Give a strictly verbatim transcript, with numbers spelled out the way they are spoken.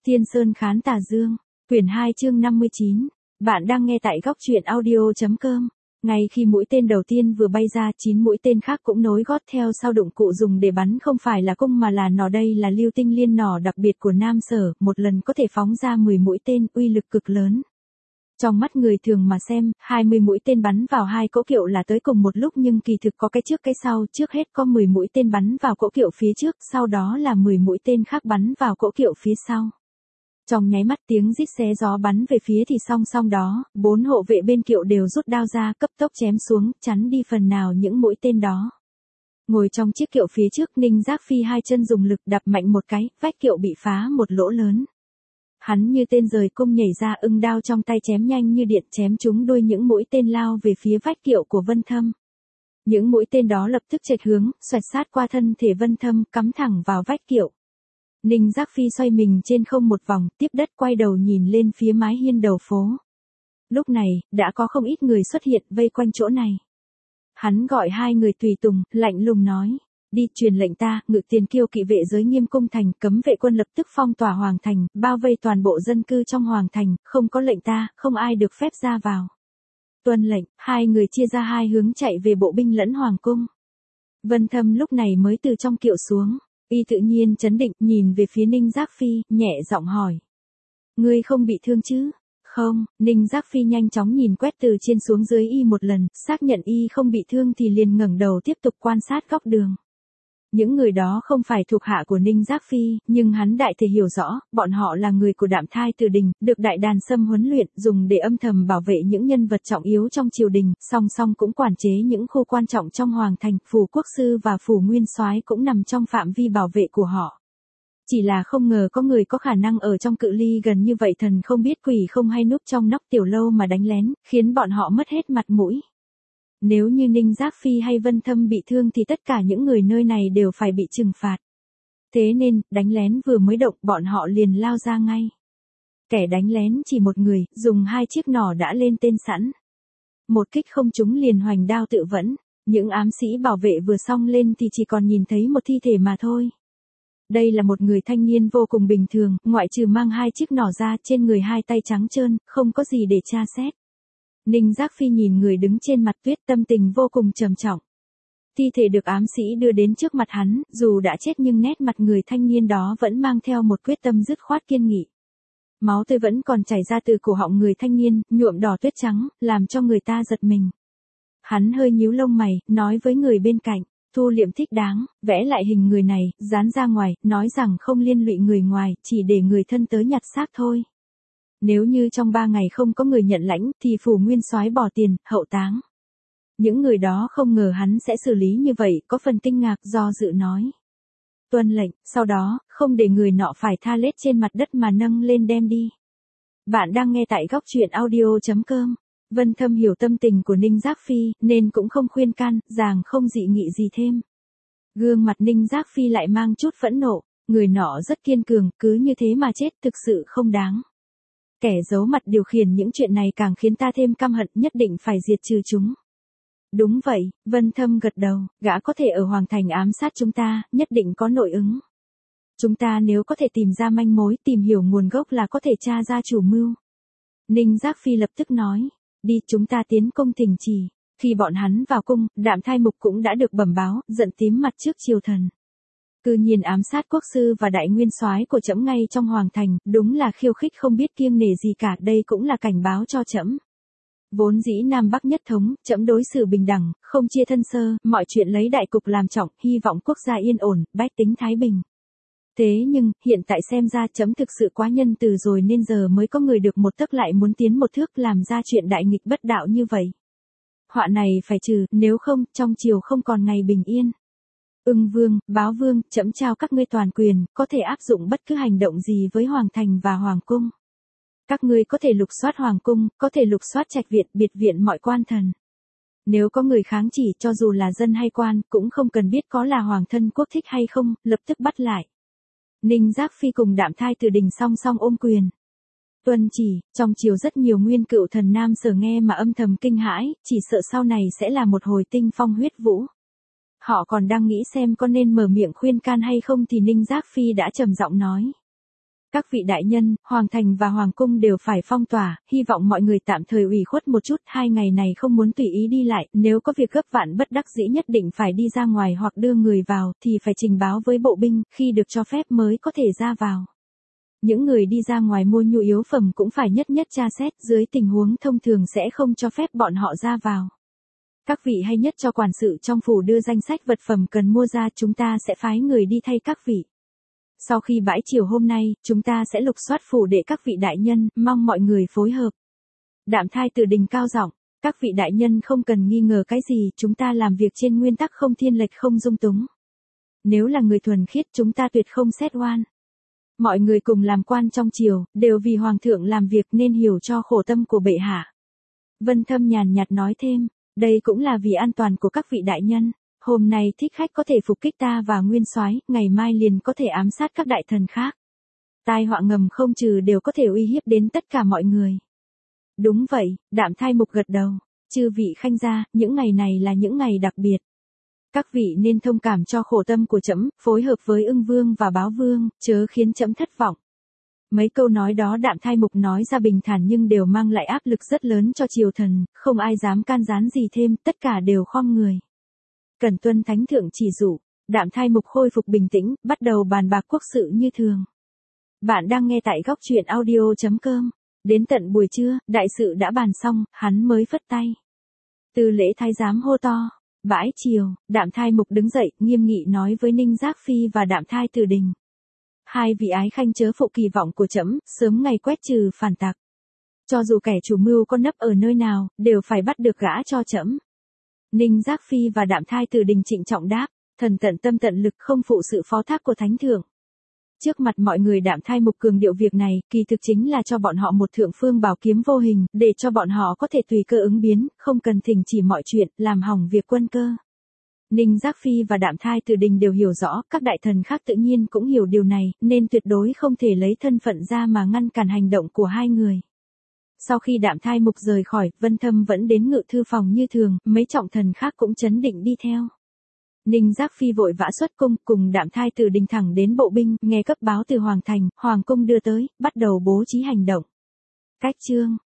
Thiên Sơn Khán Tà Dương, quyển hai chương năm mươi chín. Bạn đang nghe tại góc truyện audio.com. Ngay khi mũi tên đầu tiên vừa bay ra, chín mũi tên khác cũng nối gót theo sau. Dụng cụ dùng để bắn không phải là cung mà là nỏ. Đây là lưu tinh liên nỏ đặc biệt của Nam Sở, một lần có thể phóng ra mười mũi tên, uy lực cực lớn. Trong mắt người thường mà xem, hai mươi mũi tên bắn vào hai cỗ kiệu là tới cùng một lúc, nhưng kỳ thực có cái trước cái sau. Trước hết có mười mũi tên bắn vào cỗ kiệu phía trước, sau đó là mười mũi tên khác bắn vào cỗ kiệu phía sau. Trong nháy mắt tiếng rít xé gió bắn về phía thì song song đó, bốn hộ vệ bên kiệu đều rút đao ra, cấp tốc chém xuống, chắn đi phần nào những mũi tên đó. Ngồi trong chiếc kiệu phía trước, Ninh Giác Phi hai chân dùng lực đập mạnh một cái, vách kiệu bị phá một lỗ lớn. Hắn như tên rời cung nhảy ra, ưng đao trong tay chém nhanh như điện, chém trúng đuôi những mũi tên lao về phía vách kiệu của Vân Thâm. Những mũi tên đó lập tức chệch hướng, xoẹt sát qua thân thể Vân Thâm, cắm thẳng vào vách kiệu. Ninh Giác Phi xoay mình trên không một vòng, tiếp đất quay đầu nhìn lên phía mái hiên đầu phố. Lúc này, đã có không ít người xuất hiện vây quanh chỗ này. Hắn gọi hai người tùy tùng, lạnh lùng nói: đi truyền lệnh ta, ngự tiền kiêu kỵ vệ giới nghiêm cung thành, cấm vệ quân lập tức phong tỏa hoàng thành, bao vây toàn bộ dân cư trong hoàng thành, không có lệnh ta, không ai được phép ra vào. Tuân lệnh, hai người chia ra hai hướng chạy về bộ binh lẫn hoàng cung. Vân Thâm lúc này mới từ trong kiệu xuống. Y tự nhiên trấn định, nhìn về phía Ninh Giác Phi, nhẹ giọng hỏi: ngươi không bị thương chứ? Không. Ninh Giác Phi nhanh chóng nhìn quét từ trên xuống dưới Y một lần, xác nhận Y không bị thương thì liền ngẩng đầu tiếp tục quan sát góc đường. Những người đó không phải thuộc hạ của Ninh Giác Phi, nhưng hắn đại thể hiểu rõ, bọn họ là người của Đạm Thai Từ Đình, được Đại Đàn Sâm huấn luyện, dùng để âm thầm bảo vệ những nhân vật trọng yếu trong triều đình, song song cũng quản chế những khu quan trọng trong hoàng thành. Phủ Quốc Sư và Phủ Nguyên Soái cũng nằm trong phạm vi bảo vệ của họ. Chỉ là không ngờ có người có khả năng ở trong cự ly gần như vậy, thần không biết quỷ không hay, núp trong nóc tiểu lâu mà đánh lén, khiến bọn họ mất hết mặt mũi. Nếu như Ninh Giác Phi hay Vân Thâm bị thương thì tất cả những người nơi này đều phải bị trừng phạt. Thế nên, đánh lén vừa mới động, bọn họ liền lao ra ngay. Kẻ đánh lén chỉ một người, dùng hai chiếc nỏ đã lên tên sẵn. Một kích không trúng liền hoành đao tự vẫn. Những ám sĩ bảo vệ vừa xông lên thì chỉ còn nhìn thấy một thi thể mà thôi. Đây là một người thanh niên vô cùng bình thường, ngoại trừ mang hai chiếc nỏ ra, trên người hai tay trắng trơn, không có gì để tra xét. Ninh Giác Phi nhìn người đứng trên mặt tuyết, tâm tình vô cùng trầm trọng. Thi thể được ám sĩ đưa đến trước mặt hắn, dù đã chết nhưng nét mặt người thanh niên đó vẫn mang theo một quyết tâm dứt khoát kiên nghị. Máu tươi vẫn còn chảy ra từ cổ họng người thanh niên, nhuộm đỏ tuyết trắng, làm cho người ta giật mình. Hắn hơi nhíu lông mày, nói với người bên cạnh: thu liệm thích đáng, vẽ lại hình người này, dán ra ngoài, nói rằng không liên lụy người ngoài, chỉ để người thân tới nhặt xác thôi. Nếu như trong ba ngày không có người nhận lãnh, thì Phủ Nguyên Soái bỏ tiền, hậu táng. Những người đó không ngờ hắn sẽ xử lý như vậy, có phần kinh ngạc, do dự nói: tuân lệnh. Sau đó, không để người nọ phải tha lết trên mặt đất mà nâng lên đem đi. Bạn đang nghe tại góc truyện audio.com. Vân Thâm hiểu tâm tình của Ninh Giác Phi, nên cũng không khuyên can, ràng không dị nghị gì thêm. Gương mặt Ninh Giác Phi lại mang chút phẫn nộ, người nọ rất kiên cường, cứ như thế mà chết thực sự không đáng. Kẻ giấu mặt điều khiển những chuyện này càng khiến ta thêm căm hận, nhất định phải diệt trừ chúng. Đúng vậy, Vân Thâm gật đầu, gã có thể ở Hoàng Thành ám sát chúng ta, nhất định có nội ứng. Chúng ta nếu có thể tìm ra manh mối, tìm hiểu nguồn gốc là có thể tra ra chủ mưu. Ninh Giác Phi lập tức nói: đi, chúng ta tiến cung thỉnh chỉ. Khi bọn hắn vào cung, Đạm Thai Mục cũng đã được bẩm báo, giận tím mặt trước triều thần. Cư nhiên ám sát quốc sư và đại nguyên soái của trẫm ngay trong hoàng thành, đúng là khiêu khích không biết kiêng nể gì cả, đây cũng là cảnh báo cho trẫm. Vốn dĩ Nam Bắc nhất thống, trẫm đối xử bình đẳng, không chia thân sơ, mọi chuyện lấy đại cục làm trọng, hy vọng quốc gia yên ổn, bách tính thái bình. Thế nhưng, hiện tại xem ra trẫm thực sự quá nhân từ rồi, nên giờ mới có người được một tấc lại muốn tiến một thước, làm ra chuyện đại nghịch bất đạo như vậy. Họa này phải trừ, nếu không, trong triều không còn ngày bình yên. Ưng Vương, Báo Vương, trẫm trao các ngươi toàn quyền, có thể áp dụng bất cứ hành động gì với hoàng thành và hoàng cung. Các ngươi có thể lục soát hoàng cung, có thể lục soát trạch viện, biệt viện mọi quan thần. Nếu có người kháng chỉ, cho dù là dân hay quan, cũng không cần biết có là hoàng thân quốc thích hay không, lập tức bắt lại. Ninh Giác Phi cùng Đạm Thai Từ Đình song song ôm quyền. Tuân chỉ. Trong triều rất nhiều nguyên cựu thần Nam Sở nghe mà âm thầm kinh hãi, chỉ sợ sau này sẽ là một hồi tinh phong huyết vũ. Họ còn đang nghĩ xem có nên mở miệng khuyên can hay không thì Ninh Giác Phi đã trầm giọng nói: Các vị đại nhân, Hoàng thành và Hoàng cung đều phải phong tỏa, hy vọng mọi người tạm thời ủy khuất một chút, hai ngày này không muốn tùy ý đi lại, nếu có việc gấp vạn bất đắc dĩ nhất định phải đi ra ngoài hoặc đưa người vào, thì phải trình báo với bộ binh, khi được cho phép mới có thể ra vào. Những người đi ra ngoài mua nhu yếu phẩm cũng phải nhất nhất tra xét, dưới tình huống thông thường sẽ không cho phép bọn họ ra vào. Các vị hay nhất cho quản sự trong phủ đưa danh sách vật phẩm cần mua ra, chúng ta sẽ phái người đi thay các vị. Sau khi bãi chiều hôm nay, chúng ta sẽ lục soát phủ để các vị đại nhân, mong mọi người phối hợp. Đạm Thai Từ Đình cao giọng, các vị đại nhân không cần nghi ngờ cái gì, chúng ta làm việc trên nguyên tắc không thiên lệch không dung túng. Nếu là người thuần khiết chúng ta tuyệt không xét oan. Mọi người cùng làm quan trong triều, đều vì hoàng thượng làm việc nên hiểu cho khổ tâm của bệ hạ. Vân Thâm nhàn nhạt nói thêm, đây cũng là vì an toàn của các vị đại nhân. Hôm nay thích khách có thể phục kích ta và nguyên soái, ngày mai liền có thể ám sát các đại thần khác. Tai họa ngầm không trừ đều có thể uy hiếp đến tất cả mọi người. Đúng vậy, Đạm Thai Mục gật đầu. Chư vị khanh gia, những ngày này là những ngày đặc biệt. Các vị nên thông cảm cho khổ tâm của trẫm, phối hợp với Ưng Vương và Báo Vương, chớ khiến trẫm thất vọng. Mấy câu nói đó Đạm Thai Mục nói ra bình thản nhưng đều mang lại áp lực rất lớn cho triều thần, không ai dám can gián gì thêm, tất cả đều khom người. Cần tuân thánh thượng chỉ dụ, Đạm Thai Mục khôi phục bình tĩnh, bắt đầu bàn bạc quốc sự như thường. Bạn đang nghe tại góc truyện audio chấm com. Đến tận buổi trưa, đại sự đã bàn xong, hắn mới phất tay. Tư lễ thái giám hô to. Bãi chiều, Đạm Thai Mục đứng dậy, nghiêm nghị nói với Ninh Giác Phi và Đạm Thai Từ Đình. Hai vị ái khanh chớ phụ kỳ vọng của trẫm, sớm ngày quét trừ phản tặc. Cho dù kẻ chủ mưu có nấp ở nơi nào, đều phải bắt được gã cho trẫm. Ninh Giác Phi và Đạm Thai Từ Đình trịnh trọng đáp, thần tận tâm tận lực không phụ sự phó thác của thánh thượng. Trước mặt mọi người Đạm Thai Mục cường điệu việc này, kỳ thực chính là cho bọn họ một thượng phương bảo kiếm vô hình, để cho bọn họ có thể tùy cơ ứng biến, không cần thỉnh chỉ mọi chuyện, làm hỏng việc quân cơ. Ninh Giác Phi và Đạm Thai Từ Đình đều hiểu rõ, các đại thần khác tự nhiên cũng hiểu điều này, nên tuyệt đối không thể lấy thân phận ra mà ngăn cản hành động của hai người. Sau khi Đạm Thai Mục rời khỏi, Vân Thâm vẫn đến ngự thư phòng như thường, mấy trọng thần khác cũng chấn định đi theo. Ninh Giác Phi vội vã xuất cung, cùng Đạm Thai Từ Đình thẳng đến bộ binh, nghe cấp báo từ Hoàng thành, Hoàng cung đưa tới, bắt đầu bố trí hành động. Cách chương